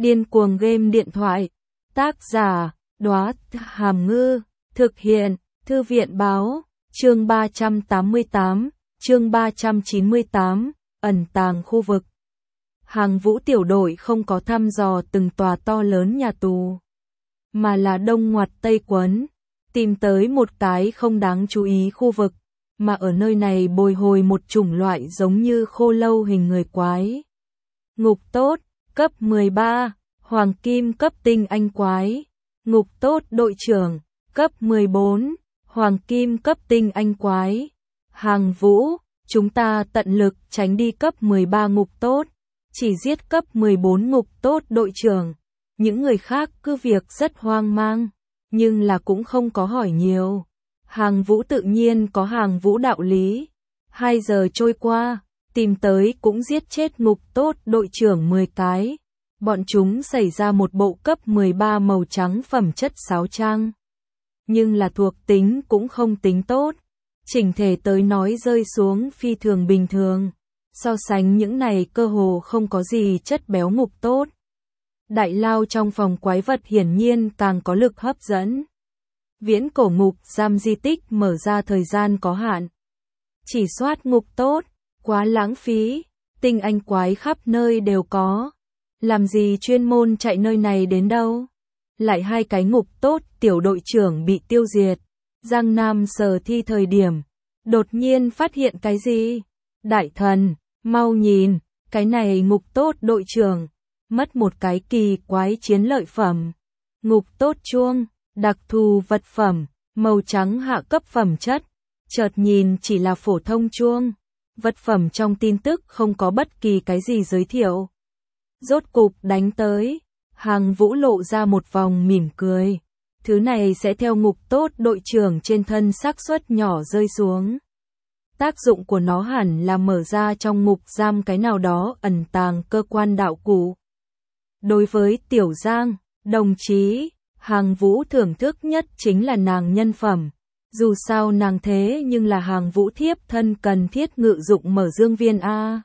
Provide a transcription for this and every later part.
Điên cuồng game điện thoại. Tác giả, Đóa Hàm Ngư. Thực hiện, Thư viện báo. Chương 388, chương 398, ẩn tàng khu vực. Hàng Vũ tiểu đội không có thăm dò từng tòa to lớn nhà tù, mà là đông ngoặt tây quấn, tìm tới một cái không đáng chú ý khu vực, mà ở nơi này bồi hồi một chủng loại giống như khô lâu hình người quái. Ngục tốt, cấp 13, Hoàng Kim cấp tinh anh quái. Ngục tốt đội trưởng, cấp 14, Hoàng Kim cấp tinh anh quái. Hàng Vũ, chúng ta tận lực tránh đi cấp 13 ngục tốt, chỉ giết cấp 14 ngục tốt đội trưởng. Những người khác cứ việc rất hoang mang, nhưng là cũng không có hỏi nhiều. Hàng Vũ tự nhiên có Hàng Vũ đạo lý. 2 giờ trôi qua, tìm tới cũng giết chết ngục tốt đội trưởng 10 cái. Bọn chúng xảy ra một bộ cấp 13 màu trắng phẩm chất 6 trang. Nhưng là thuộc tính cũng không tính tốt. Chỉnh thể tới nói rơi xuống phi thường bình thường. So sánh những này cơ hồ không có gì chất béo ngục tốt. Đại lao trong phòng quái vật hiển nhiên càng có lực hấp dẫn. Viễn cổ ngục giam di tích mở ra thời gian có hạn. Chỉ soát ngục tốt, quá lãng phí, tinh anh quái khắp nơi đều có. Làm gì chuyên môn chạy nơi này đến đâu? Lại 2 cái ngục tốt tiểu đội trưởng bị tiêu diệt. Giang Nam sờ thi thời điểm, đột nhiên phát hiện cái gì? Đại thần, mau nhìn, cái này ngục tốt đội trưởng, mất một cái kỳ quái chiến lợi phẩm. Ngục tốt chuông, đặc thù vật phẩm, màu trắng hạ cấp phẩm chất, chợt nhìn chỉ là phổ thông chuông. Vật phẩm trong tin tức không có bất kỳ cái gì giới thiệu. Rốt cục đánh tới, Hàng Vũ lộ ra một vòng mỉm cười. Thứ này sẽ theo ngục tốt đội trưởng trên thân xác suất nhỏ rơi xuống. Tác dụng của nó hẳn là mở ra trong ngục giam cái nào đó ẩn tàng cơ quan đạo cụ. Đối với Tiểu Giang, đồng chí, Hàng Vũ thưởng thức nhất chính là nàng nhân phẩm. Dù sao nàng thế nhưng là Hàng Vũ thiếp thân cần thiết ngự dụng mở dương viên A.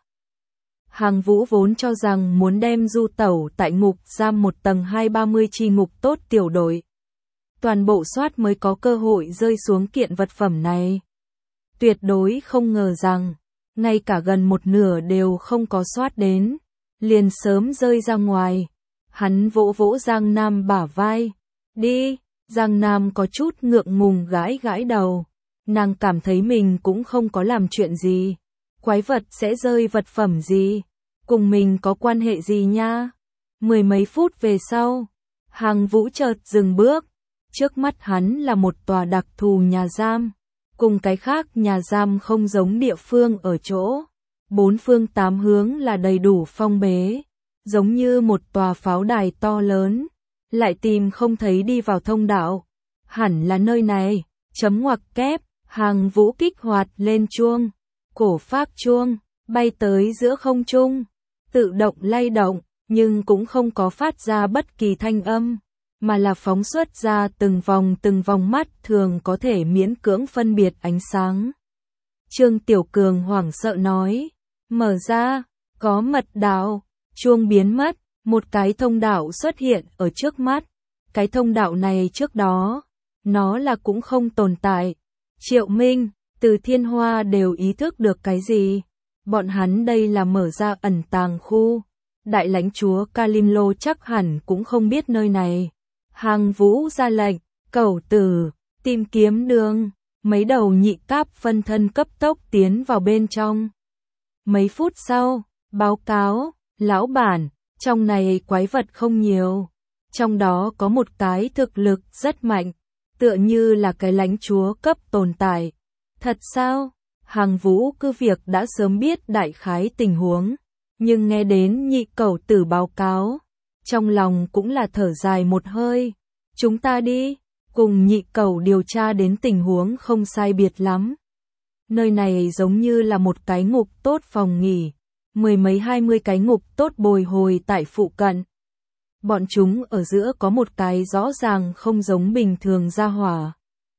Hàng Vũ vốn cho rằng muốn đem du tẩu tại ngục giam một tầng 230 chi ngục tốt tiểu đội. Toàn bộ soát mới có cơ hội rơi xuống kiện vật phẩm này. Tuyệt đối không ngờ rằng, ngay cả gần một nửa đều không có soát đến, liền sớm rơi ra ngoài. Hắn vỗ vỗ Giang Nam bả vai. Đi, Giang Nam có chút ngượng ngùng gãi gãi đầu. Nàng cảm thấy mình cũng không có làm chuyện gì. Quái vật sẽ rơi vật phẩm gì? Cùng mình có quan hệ gì nha? 10 mấy phút về sau, Hàng Vũ chợt dừng bước. Trước mắt hắn là một tòa đặc thù nhà giam. Cùng cái khác nhà giam không giống địa phương ở chỗ. 4 phương 8 hướng là đầy đủ phong bế. Giống như một tòa pháo đài to lớn. Lại tìm không thấy đi vào thông đạo. Hẳn là nơi này. Chấm ngoặc kép. Hàng Vũ kích hoạt lên chuông. Cổ phác chuông, bay tới giữa không trung. Tự động lay động, nhưng cũng không có phát ra bất kỳ thanh âm. Mà là phóng xuất ra từng vòng mắt thường có thể miễn cưỡng phân biệt ánh sáng. Trương Tiểu Cường hoảng sợ nói. Mở ra, có mật đạo. Chuông biến mất, một cái thông đạo xuất hiện ở trước mắt. Cái thông đạo này trước đó, nó là cũng không tồn tại. Triệu Minh, Từ Thiên Hoa đều ý thức được cái gì. Bọn hắn đây là mở ra ẩn tàng khu. Đại lãnh chúa Kalimlo chắc hẳn cũng không biết nơi này. Hàng Vũ ra lệnh, cẩu tử, tìm kiếm đường. Mấy đầu nhị cáp phân thân cấp tốc tiến vào bên trong. Mấy phút sau, báo cáo, lão bản, trong này quái vật không nhiều. Trong đó có một cái thực lực rất mạnh, tựa như là cái lãnh chúa cấp tồn tại. Thật sao? Hàng Vũ cứ việc đã sớm biết đại khái tình huống, nhưng nghe đến nhị cẩu tử báo cáo, trong lòng cũng là thở dài một hơi. Chúng ta đi, cùng nhị cẩu điều tra đến tình huống không sai biệt lắm. Nơi này giống như là một cái ngục tốt phòng nghỉ, 10 mấy 20 cái ngục tốt bồi hồi tại phụ cận. Bọn chúng ở giữa có một cái rõ ràng không giống bình thường ra hỏa.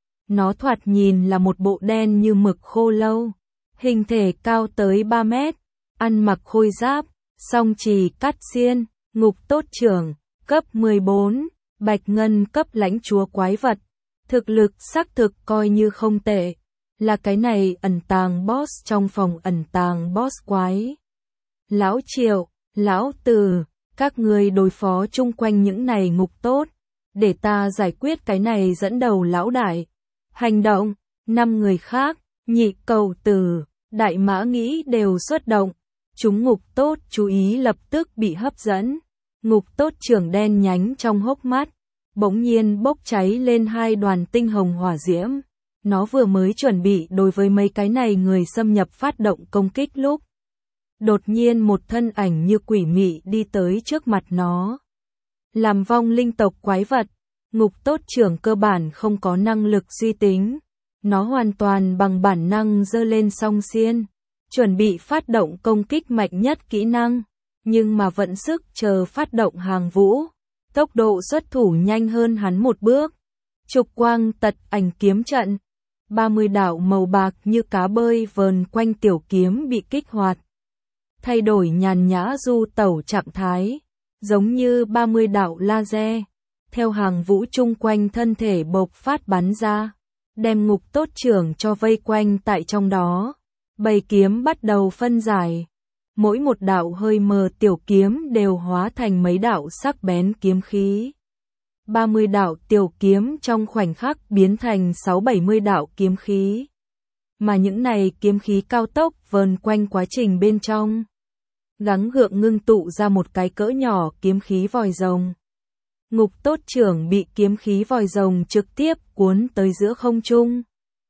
Nó thoạt nhìn là một bộ đen như mực khô lâu, hình thể cao tới 3 mét, ăn mặc khôi giáp, song chì cắt xiên, Ngục tốt trưởng, cấp 14, Bạch Ngân cấp lãnh chúa quái vật. Thực lực xác thực coi như không tệ. Là cái này ẩn tàng boss trong phòng ẩn tàng boss quái. Lão Triệu, Lão Từ, các ngươi đối phó chung quanh những này ngục tốt. Để ta giải quyết cái này dẫn đầu lão đại. Hành động, 5 người khác, Nhị Cầu Tử, Đại Mã Nghĩ đều xuất động. Chúng ngục tốt chú ý lập tức bị hấp dẫn. Ngục tốt trưởng đen nhánh trong hốc mắt, bỗng nhiên bốc cháy lên 2 đoàn tinh hồng hỏa diễm. Nó vừa mới chuẩn bị đối với mấy cái này người xâm nhập phát động công kích lúc. Đột nhiên một thân ảnh như quỷ mị đi tới trước mặt nó. Làm vong linh tộc quái vật, ngục tốt trưởng cơ bản không có năng lực suy tính. Nó hoàn toàn bằng bản năng giơ lên song xiên, chuẩn bị phát động công kích mạnh nhất kỹ năng. Nhưng mà vẫn sức chờ phát động Hàng Vũ. Tốc độ xuất thủ nhanh hơn hắn một bước. Trục quang tật ảnh kiếm trận. 30 đạo màu bạc như cá bơi vờn quanh tiểu kiếm bị kích hoạt. Thay đổi nhàn nhã du tẩu trạng thái. Giống như 30 đạo laser. Theo Hàng Vũ chung quanh thân thể bộc phát bắn ra. Đem ngục tốt trưởng cho vây quanh tại trong đó. Bầy kiếm bắt đầu phân giải. Mỗi một đạo hơi mờ tiểu kiếm đều hóa thành mấy đạo sắc bén kiếm khí. 30 đạo tiểu kiếm trong khoảnh khắc biến thành 6-70 đạo kiếm khí. Mà những này kiếm khí cao tốc vờn quanh quá trình bên trong. Gắng gượng ngưng tụ ra một cái cỡ nhỏ kiếm khí vòi rồng. Ngục tốt trưởng bị kiếm khí vòi rồng trực tiếp cuốn tới giữa không trung.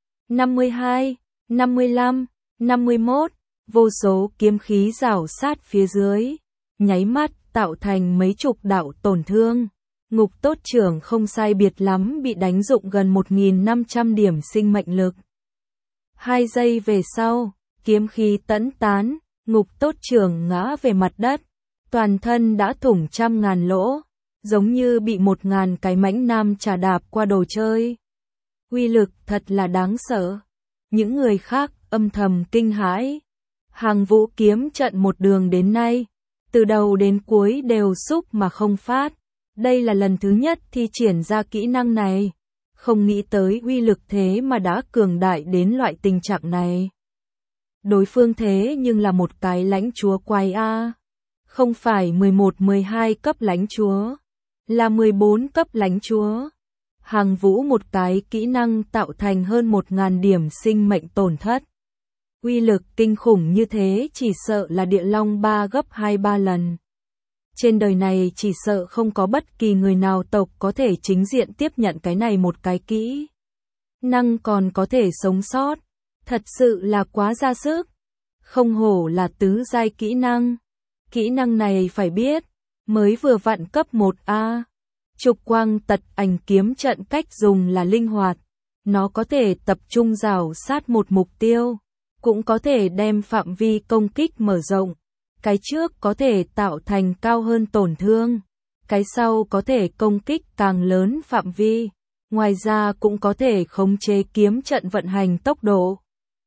52, 55, 51. Vô số kiếm khí rảo sát phía dưới, nháy mắt tạo thành mấy chục đạo tổn thương. Ngục tốt trưởng không sai biệt lắm bị đánh dụng gần 1.500 điểm sinh mệnh lực. 2 giây về sau, kiếm khí tẫn tán, ngục tốt trưởng ngã về mặt đất, toàn thân đã thủng trăm ngàn lỗ, giống như bị 1000 cái mãnh nam trà đạp qua đồ chơi. Uy lực thật là đáng sợ. Những người khác âm thầm kinh hãi. Hàng Vũ kiếm trận một đường đến nay, từ đầu đến cuối đều xúc mà không phát. Đây là lần thứ nhất thi triển ra kỹ năng này. Không nghĩ tới uy lực thế mà đã cường đại đến loại tình trạng này. Đối phương thế nhưng là một cái lãnh chúa quái a. Không phải 11-12 cấp lãnh chúa, là 14 cấp lãnh chúa. Hàng Vũ một cái kỹ năng tạo thành hơn 1000 điểm sinh mệnh tổn thất. Uy lực kinh khủng như thế chỉ sợ là địa long 3 gấp 2-3 lần. Trên đời này chỉ sợ không có bất kỳ người nào tộc có thể chính diện tiếp nhận cái này một cái kỹ năng còn có thể sống sót. Thật sự là quá ra sức. Không hổ là tứ giai kỹ năng. Kỹ năng này phải biết, mới vừa vặn cấp 1A. Trục quang tật ảnh kiếm trận cách dùng là linh hoạt. Nó có thể tập trung rào sát một mục tiêu. Cũng có thể đem phạm vi công kích mở rộng. Cái trước có thể tạo thành cao hơn tổn thương. Cái sau có thể công kích càng lớn phạm vi. Ngoài ra cũng có thể khống chế kiếm trận vận hành tốc độ.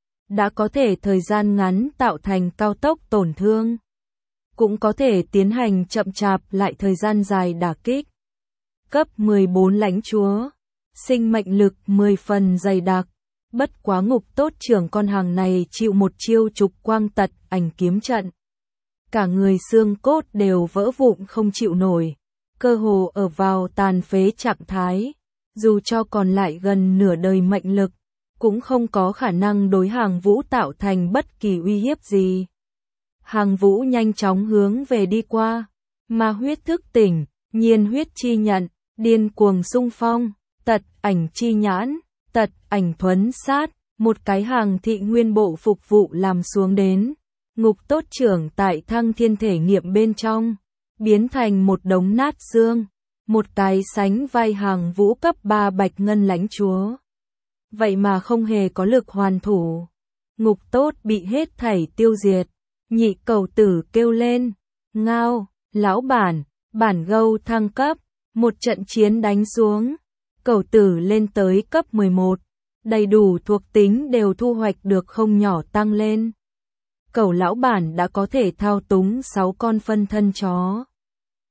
Đã có thể thời gian ngắn tạo thành cao tốc tổn thương. Cũng có thể tiến hành chậm chạp lại thời gian dài đả kích. Cấp 14 lãnh chúa. Sinh mệnh lực 10 phần dày đặc. Bất quá ngục tốt trưởng con hàng này chịu một chiêu trục quang tật ảnh kiếm trận. Cả người xương cốt đều vỡ vụn không chịu nổi. Cơ hồ ở vào tàn phế trạng thái. Dù cho còn lại gần nửa đời mệnh lực, cũng không có khả năng đối Hàng Vũ tạo thành bất kỳ uy hiếp gì. Hàng Vũ nhanh chóng hướng về đi qua. Ma huyết thức tỉnh, nhiên huyết chi nhận, điên cuồng xung phong, tật ảnh chi nhãn, tật ảnh thuấn sát, một cái hàng thị nguyên bộ phục vụ làm xuống đến. Ngục tốt trưởng tại thăng thiên thể nghiệm bên trong, biến thành một đống nát xương, một cái sánh vai Hàng Vũ cấp 3 bạch ngân lãnh chúa. Vậy mà không hề có lực hoàn thủ. Ngục tốt bị hết thảy tiêu diệt. Nhị Cầu Tử kêu lên, ngao, lão bản gâu thăng cấp, một trận chiến đánh xuống. Cầu Tử lên tới cấp 11, đầy đủ thuộc tính đều thu hoạch được không nhỏ tăng lên. Cầu lão bản đã có thể thao túng 6 con phân thân chó.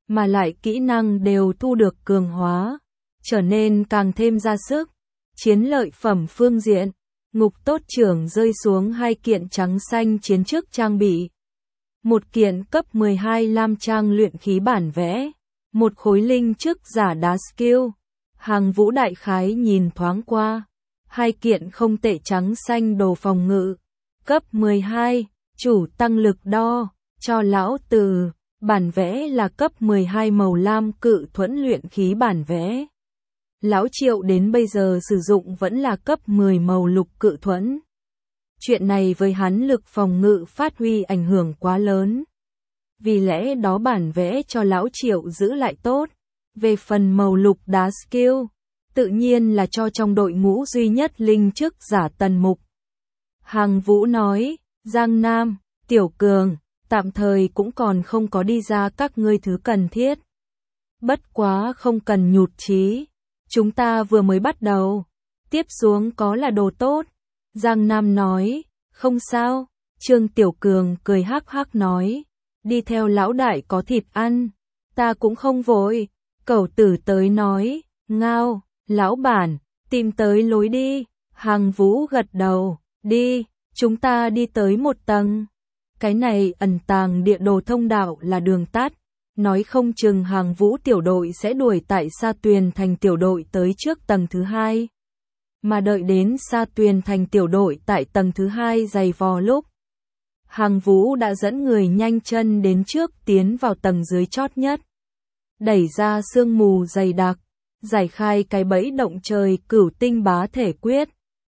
mà lại kỹ năng đều thu được cường hóa, trở nên càng thêm ra sức. Chiến lợi phẩm phương diện, Ngục Tốt Trưởng rơi xuống 2 kiện trắng xanh chiến trước trang bị. 1 kiện cấp 12 lam trang luyện khí bản vẽ, 1 khối linh trước giả đá skill. Hàng Vũ đại khái nhìn thoáng qua, 2 kiện không tệ trắng xanh đồ phòng ngự, cấp 12, chủ tăng lực đo, cho lão Từ, bản vẽ là cấp 12 màu lam cự thuẫn luyện khí bản vẽ. Lão Triệu đến bây giờ sử dụng vẫn là cấp 10 màu lục cự thuẫn. Chuyện này với hắn lực phòng ngự phát huy ảnh hưởng quá lớn. Vì lẽ đó bản vẽ cho Lão Triệu giữ lại tốt. Về phần màu lục đá skill, tự nhiên là cho trong đội ngũ duy nhất linh chức giả Tần Mục. Hàng Vũ nói, Giang Nam, Tiểu Cường, tạm thời cũng còn không có đi ra các ngươi thứ cần thiết. Bất quá không cần nhụt chí, chúng ta vừa mới bắt đầu, tiếp xuống có là đồ tốt. Giang Nam nói, không sao. Trương Tiểu Cường cười hắc hắc nói, đi theo lão đại có thịt ăn, ta cũng không vội. Cẩu Tử tới nói, ngao, lão bản, tìm tới lối đi. Hàng Vũ gật đầu, đi, chúng ta đi tới 1 tầng. Cái này ẩn tàng địa đồ thông đạo là đường tắt, nói không chừng Hàng Vũ tiểu đội sẽ đuổi tại Sa Tuyền Thành tiểu đội tới trước tầng thứ 2. Mà đợi đến Sa Tuyền Thành tiểu đội tại tầng thứ 2 giày vò lúc, Hàng Vũ đã dẫn người nhanh chân đến trước tiến vào tầng dưới chót nhất. Đẩy ra sương mù dày đặc, giải khai cái bẫy động trời cửu tinh bá thể quyết.